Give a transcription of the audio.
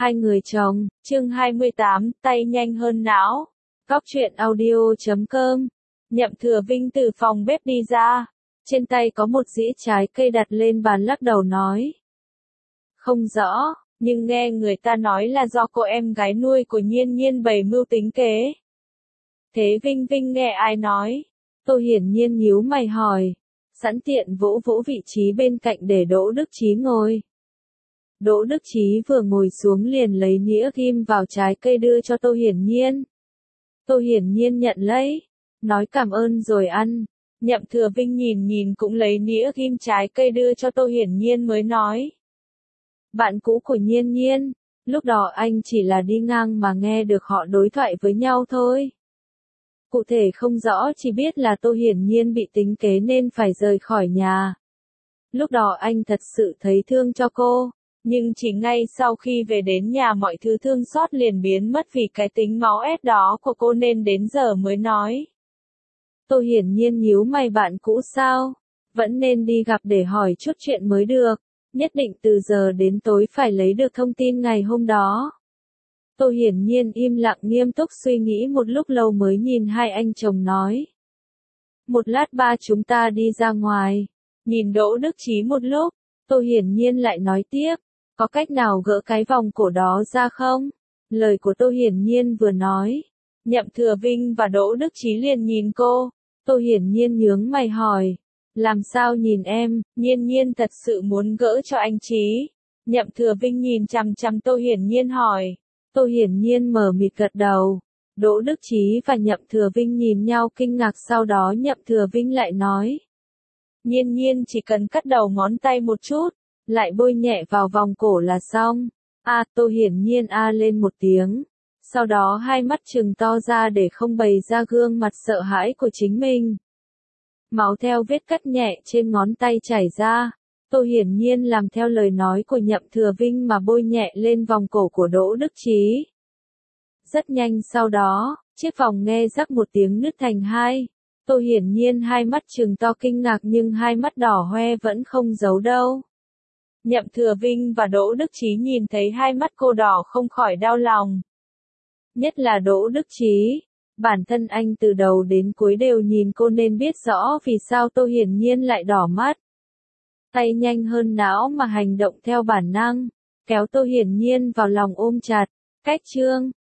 Hai người chồng, chương 28, tay nhanh hơn não. Góc truyện audio.com. Nhậm Thừa Vinh từ phòng bếp đi ra. Trên tay có một dĩa trái cây đặt lên bàn lắc đầu nói. Không rõ, nhưng nghe người ta nói là do cô em gái nuôi của Nhiên Nhiên bày mưu tính kế. Thế Vinh Vinh nghe ai nói? Tô Hiển Nhiên nhíu mày hỏi. Sẵn tiện vỗ vỗ vị trí bên cạnh để Đỗ Đức Chí ngồi. Đỗ Đức Chí vừa ngồi xuống liền lấy nĩa ghim vào trái cây đưa cho Tô Hiển Nhiên. Tô Hiển Nhiên nhận lấy, nói cảm ơn rồi ăn. Nhậm Thừa Vinh nhìn cũng lấy nĩa ghim trái cây đưa cho Tô Hiển Nhiên mới nói. Bạn cũ của Nhiên Nhiên, lúc đó anh chỉ là đi ngang mà nghe được họ đối thoại với nhau thôi. Cụ thể không rõ, chỉ biết là Tô Hiển Nhiên bị tính kế nên phải rời khỏi nhà. Lúc đó anh thật sự thấy thương cho cô. Nhưng chỉ ngay sau khi về đến nhà mọi thứ thương xót liền biến mất vì cái tính máu ép đó của cô nên đến giờ mới nói. Tô Hiển Nhiên nhíu mày, bạn cũ sao? Vẫn nên đi gặp để hỏi chút chuyện mới được. Nhất định từ giờ đến tối phải lấy được thông tin ngày hôm đó. Tô Hiển Nhiên im lặng nghiêm túc suy nghĩ một lúc lâu mới nhìn hai anh chồng nói. Một lát ba chúng ta đi ra ngoài. Nhìn Đỗ Đức Chí một lúc, Tô Hiển Nhiên lại nói tiếp. Có cách nào gỡ cái vòng cổ đó ra không? Lời của Tô Hiển Nhiên vừa nói. Nhậm Thừa Vinh và Đỗ Đức Chí liền nhìn cô. Tô Hiển Nhiên nhướng mày hỏi. Làm sao nhìn em? Nhiên Nhiên thật sự muốn gỡ cho anh Chí. Nhậm Thừa Vinh nhìn chằm chằm Tô Hiển Nhiên hỏi. Tô Hiển Nhiên mờ mịt gật đầu. Đỗ Đức Chí và Nhậm Thừa Vinh nhìn nhau kinh ngạc, sau đó Nhậm Thừa Vinh lại nói. Nhiên Nhiên chỉ cần cắt đầu ngón tay một chút. Lại bôi nhẹ vào vòng cổ là xong. Tô Hiển Nhiên lên một tiếng. Sau đó hai mắt trừng to ra để không bày ra gương mặt sợ hãi của chính mình. Máu theo vết cắt nhẹ trên ngón tay chảy ra. Tô Hiển Nhiên làm theo lời nói của Nhậm Thừa Vinh mà bôi nhẹ lên vòng cổ của Đỗ Đức Chí. Rất nhanh sau đó, chiếc vòng nghe rắc một tiếng nứt thành hai. Tô Hiển Nhiên hai mắt trừng to kinh ngạc nhưng hai mắt đỏ hoe vẫn không giấu đâu. Nhậm Thừa Vinh và Đỗ Đức Chí nhìn thấy hai mắt cô đỏ không khỏi đau lòng. Nhất là Đỗ Đức Chí, bản thân anh từ đầu đến cuối đều nhìn cô nên biết rõ vì sao Tô Hiển Nhiên lại đỏ mắt. Tay nhanh hơn não mà hành động theo bản năng, kéo Tô Hiển Nhiên vào lòng ôm chặt. Cách chương